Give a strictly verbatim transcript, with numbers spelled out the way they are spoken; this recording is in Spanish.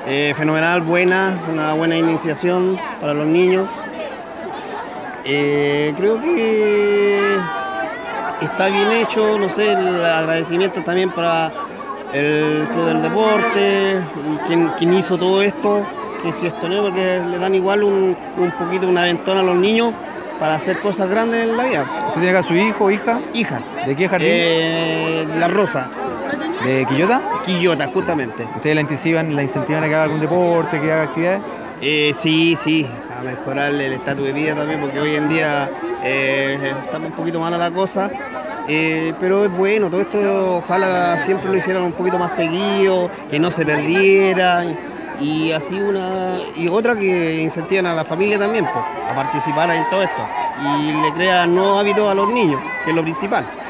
Eh, fenomenal, buena, una buena iniciación para los niños. Eh, creo que está bien hecho, no sé, el agradecimiento también para el Club del Deporte, quien, quien hizo todo esto, quien gestionó, porque le dan igual un, un poquito una ventona a los niños para hacer cosas grandes en la vida. ¿Usted tiene acá a su hijo o hija? Hija. ¿De qué jardín? Eh, La Rosa. ¿De Quillota? Quillota, justamente. ¿Ustedes la incentivan, la incentivan a que haga algún deporte, que haga actividades? Eh, sí, sí, a mejorar el estatus de vida también, porque hoy en día eh, estamos un poquito mala la cosa, eh, pero es bueno, todo esto ojalá siempre lo hicieran un poquito más seguido, que no se perdiera, y así una, y otra que incentivan a la familia también, pues, a participar en todo esto, y le crean nuevos hábitos a los niños, que es lo principal.